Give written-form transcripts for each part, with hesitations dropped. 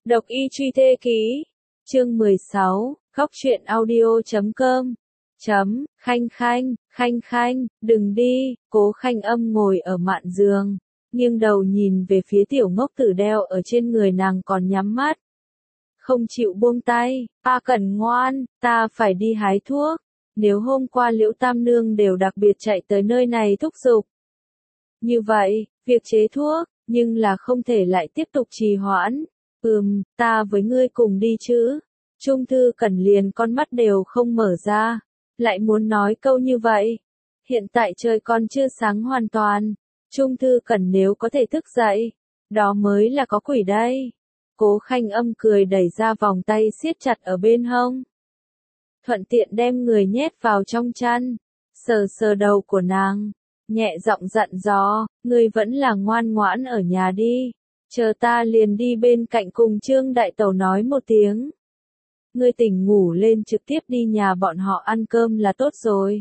Độc y truy thê ký. Chương 16, khóc chuyện audio.com. Khanh Khanh, đừng đi. Cố Khanh Âm ngồi ở mạn giường, nghiêng đầu nhìn về phía tiểu ngốc tử đeo ở trên người nàng còn nhắm mắt. Không chịu buông tay, A Cẩn ngoan, ta phải đi hái thuốc. Nếu hôm qua Liễu Tam Nương đều đặc biệt chạy tới nơi này thúc giục. Như vậy, việc chế thuốc, nhưng là không thể lại tiếp tục trì hoãn. Ta với ngươi cùng đi chứ. Trung Thư Cẩn liền con mắt đều không mở ra, lại muốn nói câu như vậy. Hiện tại trời còn chưa sáng hoàn toàn, Trung Thư Cẩn nếu có thể thức dậy, đó mới là có quỷ đây. Cố Khanh Âm cười đẩy ra vòng tay siết chặt ở bên hông. Thuận tiện đem người nhét vào trong chăn, sờ sờ đầu của nàng, nhẹ giọng dặn dò, ngươi vẫn là ngoan ngoãn ở nhà đi. Chờ ta liền đi bên cạnh cùng Trương Đại Tẩu nói một tiếng. Ngươi tỉnh ngủ lên trực tiếp đi nhà bọn họ ăn cơm là tốt rồi.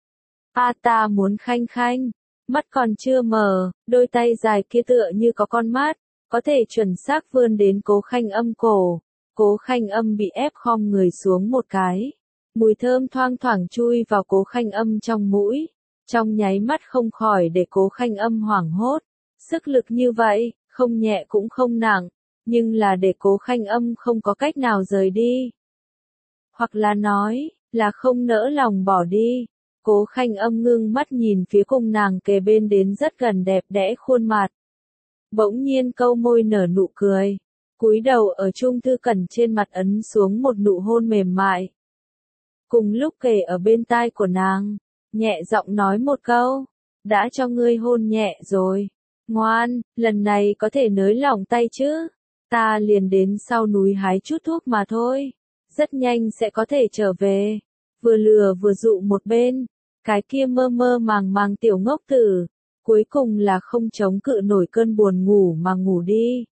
Ta muốn Khanh Khanh. Mắt còn chưa mở, đôi tay dài kia tựa như có con mắt, có thể chuẩn xác vươn đến Cố Khanh Âm cổ. Cố Khanh Âm bị ép khom người xuống một cái. Mùi thơm thoang thoảng chui vào Cố Khanh Âm trong mũi. Trong nháy mắt không khỏi để Cố Khanh Âm hoảng hốt. Sức lực như vậy, không nhẹ cũng không nặng, nhưng là để Cố Khanh Âm không có cách nào rời đi. Hoặc là nói, là không nỡ lòng bỏ đi. Cố Khanh Âm ngưng mắt nhìn phía cùng nàng kề bên đến rất gần đẹp đẽ khuôn mặt. Bỗng nhiên câu môi nở nụ cười, cúi đầu ở Trung Thư Cẩn trên mặt ấn xuống một nụ hôn mềm mại. Cùng lúc kề ở bên tai của nàng, nhẹ giọng nói một câu, đã cho ngươi hôn nhẹ rồi. Ngoan, lần này có thể nới lỏng tay chứ, ta liền đến sau núi hái chút thuốc mà thôi, rất nhanh sẽ có thể trở về. Vừa lừa vừa dụ một bên, cái kia mơ mơ màng màng tiểu ngốc tử, cuối cùng là không chống cự nổi cơn buồn ngủ mà ngủ đi.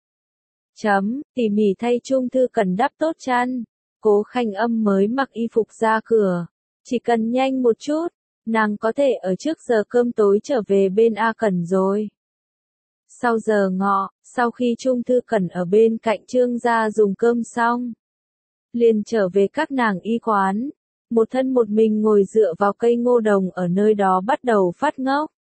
Tỉ mỉ thay Trung Thư Cẩn đắp tốt chăn, Cố Khanh Âm mới mặc y phục ra cửa, chỉ cần nhanh một chút, nàng có thể ở trước giờ cơm tối trở về bên A Cẩn rồi. Sau giờ ngọ, sau khi Trung Thư Cẩn ở bên cạnh Trương gia dùng cơm xong, liền trở về các nàng y quán, một thân một mình ngồi dựa vào cây ngô đồng ở nơi đó bắt đầu phát ngốc.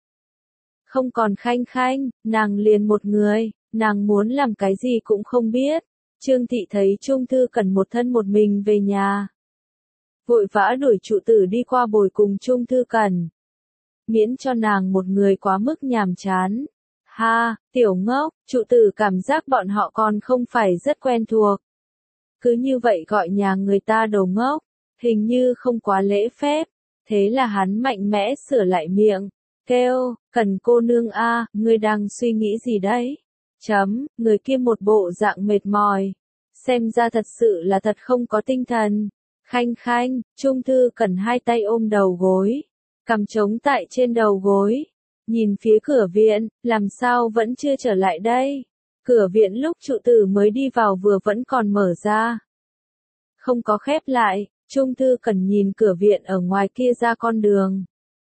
Không còn Khanh Khanh, nàng liền một người, nàng muốn làm cái gì cũng không biết. Trương Thị thấy Trung Thư Cẩn một thân một mình về nhà, vội vã đuổi trụ tử đi qua bồi cùng Trung Thư Cẩn, miễn cho nàng một người quá mức nhàm chán. Ha, tiểu ngốc, trụ tử cảm giác bọn họ còn không phải rất quen thuộc. Cứ như vậy gọi nhà người ta đồ ngốc, hình như không quá lễ phép. Thế là hắn mạnh mẽ sửa lại miệng, kêu, Cần cô nương a, ngươi đang suy nghĩ gì đấy? Người kia một bộ dạng mệt mỏi, xem ra thật sự là thật không có tinh thần. Khanh Khanh, Trung Thư Cẩn hai tay ôm đầu gối, cằm trống tại trên đầu gối. Nhìn phía cửa viện, làm sao vẫn chưa trở lại đây? Cửa viện lúc trụ tử mới đi vào vừa vẫn còn mở ra, không có khép lại. Trung Thư Cẩn nhìn cửa viện ở ngoài kia ra con đường,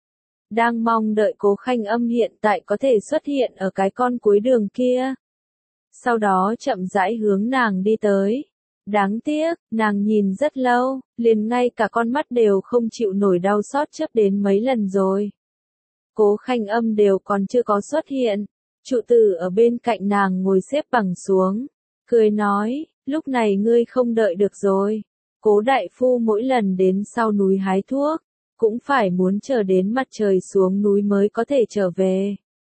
đang mong đợi Cố Khanh Âm hiện tại có thể xuất hiện ở cái con cuối đường kia, sau đó chậm rãi hướng nàng đi tới. Đáng tiếc, nàng nhìn rất lâu, liền ngay cả con mắt đều không chịu nổi đau xót chớp đến mấy lần rồi. Cố Khanh Âm đều còn chưa có xuất hiện, trụ tử ở bên cạnh nàng ngồi xếp bằng xuống, cười nói, lúc này ngươi không đợi được rồi. Cố đại phu mỗi lần đến sau núi hái thuốc, cũng phải muốn chờ đến mặt trời xuống núi mới có thể trở về.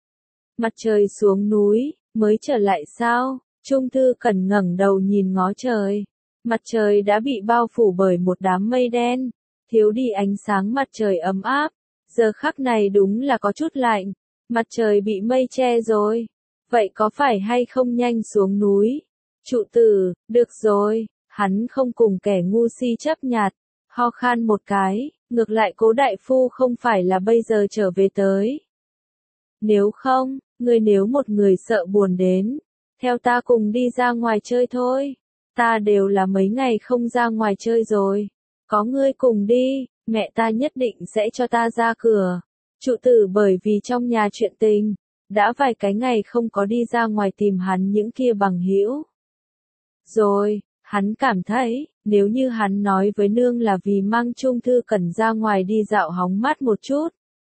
Mặt trời xuống núi, mới trở lại sao? Trung Thư Cẩn ngẩng đầu nhìn ngó trời. Mặt trời đã bị bao phủ bởi một đám mây đen, thiếu đi ánh sáng mặt trời ấm áp. Giờ khắc này đúng là có chút lạnh, mặt trời bị mây che rồi. Vậy có phải hay không nhanh xuống núi? Trụ tử, được rồi, hắn không cùng kẻ ngu si chấp nhặt, ho khan một cái, ngược lại Cố đại phu không phải là bây giờ trở về tới. Nếu không, nếu một người sợ buồn đến, theo ta cùng đi ra ngoài chơi thôi. Ta đều là mấy ngày không ra ngoài chơi rồi, có ngươi cùng đi, mẹ ta nhất định sẽ cho ta ra cửa. Trụ tử bởi vì trong nhà chuyện tình, đã vài cái ngày không có đi ra ngoài tìm hắn những kia bằng hữu. Rồi, hắn cảm thấy, nếu như hắn nói với nương là vì mang Trung Thư Cẩn ra ngoài đi dạo hóng mát một chút,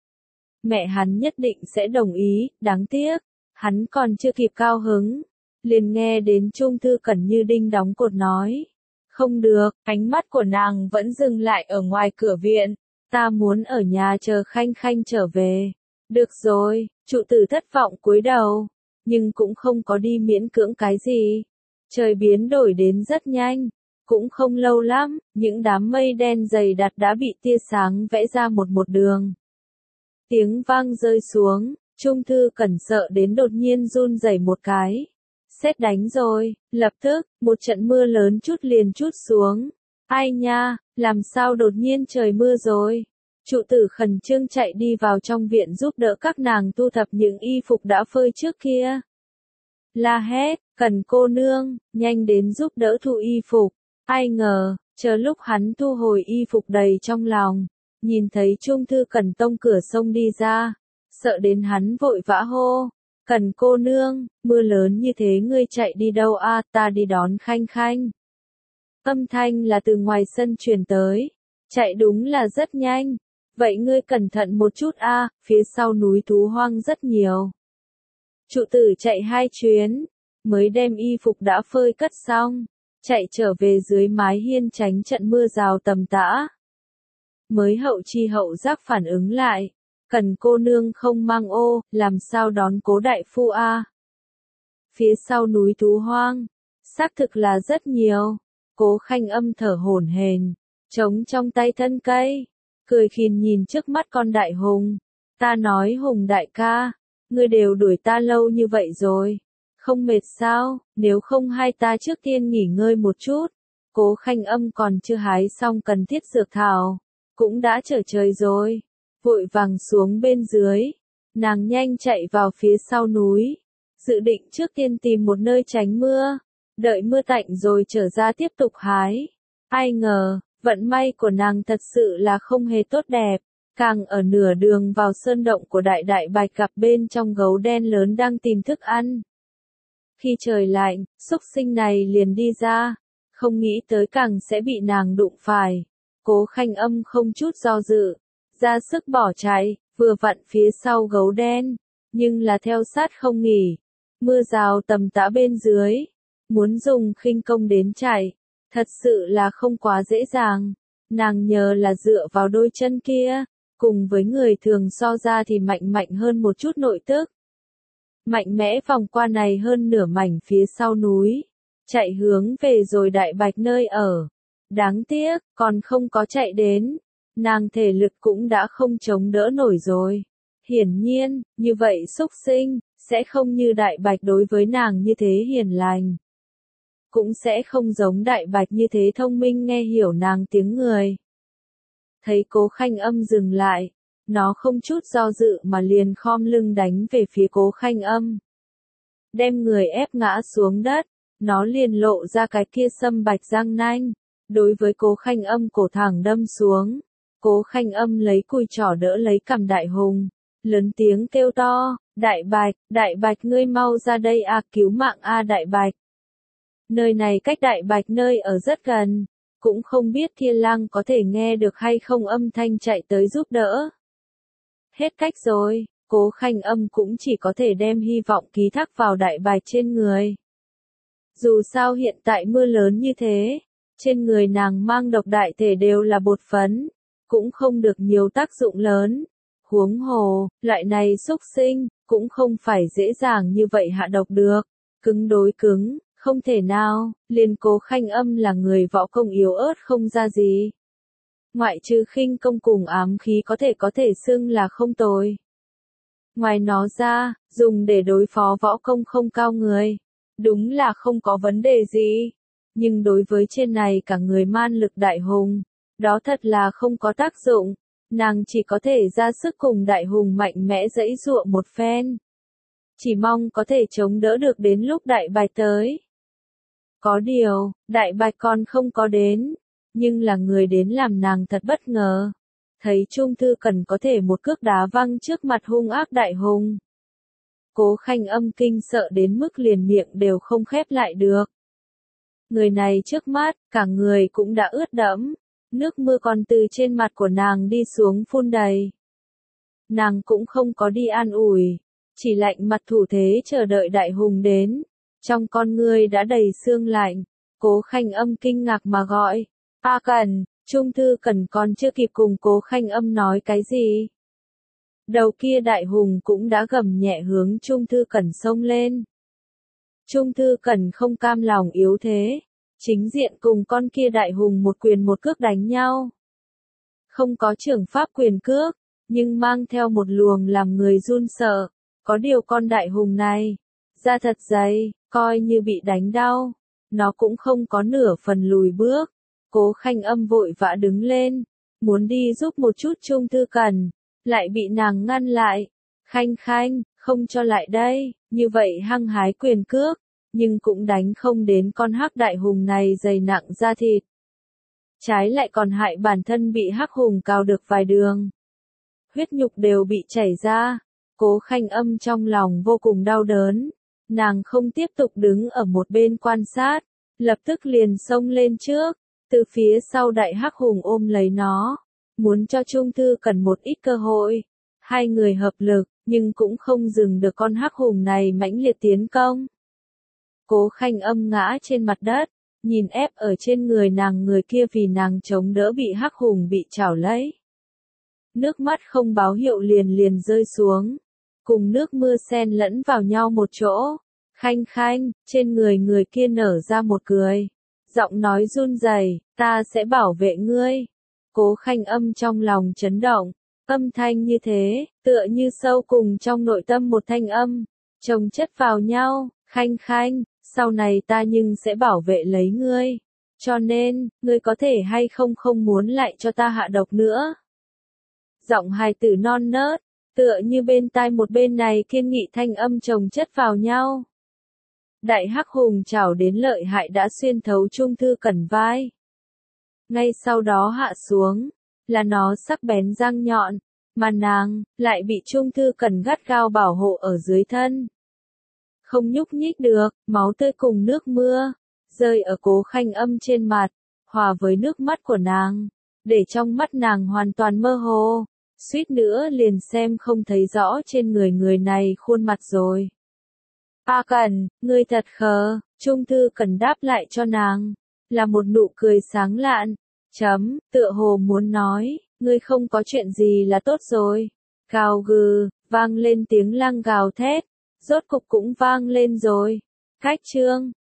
mẹ hắn nhất định sẽ đồng ý, đáng tiếc, hắn còn chưa kịp cao hứng, liền nghe đến Trung Thư Cẩn như đinh đóng cột nói. Không được, ánh mắt của nàng vẫn dừng lại ở ngoài cửa viện, ta muốn ở nhà chờ Khanh Khanh trở về. Được rồi, trụ tử thất vọng cúi đầu, nhưng cũng không có đi miễn cưỡng cái gì. Trời biến đổi đến rất nhanh, cũng không lâu lắm, những đám mây đen dày đặc đã bị tia sáng vẽ ra một đường. Tiếng vang rơi xuống, Trung Thư Cẩn sợ đến đột nhiên run rẩy một cái. Sét đánh rồi, lập tức, một trận mưa lớn chút liền chút xuống. Ai nha, làm sao đột nhiên trời mưa rồi? Trụ tử khẩn trương chạy đi vào trong viện giúp đỡ các nàng thu thập những y phục đã phơi trước kia. La hét, Cần cô nương, nhanh đến giúp đỡ thu y phục. Ai ngờ, chờ lúc hắn thu hồi y phục đầy trong lòng, nhìn thấy Trung Thư Cẩn tông cửa sông đi ra, sợ đến hắn vội vã hô. Cần cô nương, mưa lớn như thế ngươi chạy đi đâu a? Ta đi đón Khanh Khanh. Âm thanh là từ ngoài sân truyền tới. Chạy đúng là rất nhanh. Vậy ngươi cẩn thận một chút a, phía sau núi thú hoang rất nhiều. Trụ tử chạy 2 chuyến, mới đem y phục đã phơi cất xong, chạy trở về dưới mái hiên tránh trận mưa rào tầm tã. Mới hậu chi hậu giác phản ứng lại. Cần cô nương không mang ô, làm sao đón Cố đại phu a? Phía sau núi thú hoang, xác thực là rất nhiều. Cố Khanh Âm thở hổn hển, chống trong tay thân cây, cười khìn nhìn trước mắt con đại hùng. Ta nói Hùng đại ca, ngươi đều đuổi ta lâu như vậy rồi, không mệt sao? Nếu không hai ta trước tiên nghỉ ngơi một chút. Cố Khanh Âm còn chưa hái xong cần thiết dược thảo, cũng đã trở trời rồi. Vội vàng xuống bên dưới, nàng nhanh chạy vào phía sau núi, dự định trước tiên tìm một nơi tránh mưa, đợi mưa tạnh rồi trở ra tiếp tục hái. Ai ngờ, vận may của nàng thật sự là không hề tốt đẹp, càng ở nửa đường vào sơn động của đại đại bạch gặp bên trong gấu đen lớn đang tìm thức ăn. Khi trời lạnh, xúc sinh này liền đi ra, không nghĩ tới càng sẽ bị nàng đụng phải. Cố Khanh Âm không chút do dự, ra sức bỏ chạy, vừa vặn phía sau gấu đen, nhưng là theo sát không nghỉ. Mưa rào tầm tã bên dưới, muốn dùng khinh công đến chạy, thật sự là không quá dễ dàng. Nàng nhờ là dựa vào đôi chân kia, cùng với người thường so ra thì mạnh hơn một chút nội tức. Mạnh mẽ vòng qua này hơn nửa mảnh phía sau núi, chạy hướng về rồi đại bạch nơi ở. Đáng tiếc, còn không có chạy đến. Nàng thể lực cũng đã không chống đỡ nổi rồi. Hiển nhiên, như vậy xúc sinh, sẽ không như đại bạch đối với nàng như thế hiền lành. Cũng sẽ không giống đại bạch như thế thông minh nghe hiểu nàng tiếng người. Thấy Cố Khanh Âm dừng lại, nó không chút do dự mà liền khom lưng đánh về phía Cố Khanh Âm. Đem người ép ngã xuống đất, nó liền lộ ra cái kia sâm bạch răng nanh, đối với Cố Khanh Âm cổ thẳng đâm xuống. Cố Khanh Âm lấy cùi trỏ đỡ lấy cằm đại hùng, lớn tiếng kêu to, đại bạch ngươi mau ra đây a, cứu mạng a đại bạch. Nơi này cách đại bạch nơi ở rất gần, cũng không biết Thiên Lang có thể nghe được hay không âm thanh chạy tới giúp đỡ. Hết cách rồi, Cố Khanh Âm cũng chỉ có thể đem hy vọng ký thác vào đại bạch trên người. Dù sao hiện tại mưa lớn như thế, trên người nàng mang độc đại thể đều là bột phấn, cũng không được nhiều tác dụng lớn. Huống hồ, loại này xúc sinh, cũng không phải dễ dàng như vậy hạ độc được. Cứng đối cứng, không thể nào, liền Cố Khanh Âm là người võ công yếu ớt không ra gì. Ngoại trừ khinh công cùng ám khí có thể xưng là không tồi. Ngoài nó ra, dùng để đối phó võ công không cao người, đúng là không có vấn đề gì. Nhưng đối với trên này cả người man lực đại hùng, đó thật là không có tác dụng. Nàng chỉ có thể ra sức cùng đại hùng mạnh mẽ giãy giụa một phen. Chỉ mong có thể chống đỡ được đến lúc đại bạch tới. Có điều, đại bạch còn không có đến, nhưng là người đến làm nàng thật bất ngờ. Thấy Trung Thư Cẩn có thể một cước đá văng trước mặt hung ác đại hùng. Cố Khanh Âm kinh sợ đến mức liền miệng đều không khép lại được. Người này trước mắt, cả người cũng đã ướt đẫm, nước mưa còn từ trên mặt của nàng đi xuống phun đầy. Nàng cũng không có đi an ủi, chỉ lạnh mặt thủ thế chờ đợi Đại Hùng đến. Trong con ngươi đã đầy sương lạnh, Cố Khanh Âm kinh ngạc mà gọi, A Cẩn. Trung Thư Cẩn còn chưa kịp cùng Cố Khanh Âm nói cái gì. Đầu kia Đại Hùng cũng đã gầm nhẹ hướng Trung Thư Cẩn xông lên. Trung Thư Cẩn không cam lòng yếu thế, chính diện cùng con kia Đại Hùng một quyền một cước đánh nhau. Không có trưởng pháp quyền cước, nhưng mang theo một luồng làm người run sợ. Có điều con Đại Hùng này, da thật dày, coi như bị đánh đau, nó cũng không có nửa phần lùi bước. Cố Khanh Âm vội vã đứng lên, muốn đi giúp một chút Trung Thư Cẩn, lại bị nàng ngăn lại. Khanh Khanh, không cho lại đây, như vậy hăng hái quyền cước, nhưng cũng đánh không đến con hắc Đại Hùng này dày nặng da thịt. Trái lại còn hại bản thân bị hắc hùng cào được vài đường. Huyết nhục đều bị chảy ra, Cố Khanh Âm trong lòng vô cùng đau đớn. Nàng không tiếp tục đứng ở một bên quan sát, lập tức liền xông lên trước, từ phía sau đại hắc hùng ôm lấy nó, muốn cho Trung Thư Cẩn một ít cơ hội. Hai người hợp lực, nhưng cũng không dừng được con hắc hùng này mãnh liệt tiến công. Cố Khanh Âm ngã trên mặt đất, nhìn ép ở trên người nàng người kia vì nàng chống đỡ bị hắc hùng bị chảo lấy. Nước mắt không báo hiệu liền rơi xuống, cùng nước mưa xen lẫn vào nhau một chỗ. Khanh Khanh, trên người người kia nở ra một cười, giọng nói run rẩy, ta sẽ bảo vệ ngươi. Cố Khanh Âm trong lòng chấn động, âm thanh như thế, tựa như sâu cùng trong nội tâm một thanh âm, chồng chất vào nhau. Khanh Khanh, sau này ta nhưng sẽ bảo vệ lấy ngươi, cho nên, ngươi có thể hay không muốn lại cho ta hạ độc nữa. Giọng hài tử non nớt, tựa như bên tai một bên này kiên nghị thanh âm chồng chất vào nhau. Đại hắc hùng chảo đến lợi hại đã xuyên thấu Trung Thư Cẩn vai. Ngay sau đó hạ xuống, là nó sắc bén răng nhọn, mà nàng lại bị Trung Thư Cẩn gắt gao bảo hộ ở dưới thân. Không nhúc nhích được, máu tươi cùng nước mưa, rơi ở Cố Khanh Âm trên mặt, hòa với nước mắt của nàng, để trong mắt nàng hoàn toàn mơ hồ, suýt nữa liền xem không thấy rõ trên người này khuôn mặt rồi. A Cẩn, ngươi thật khờ, Trung Thư Cẩn đáp lại cho nàng, là một nụ cười sáng lạn, tựa hồ muốn nói, ngươi không có chuyện gì là tốt rồi. Gào gừ, vang lên tiếng lang gào thét, rốt cục cũng vang lên rồi. Cách chương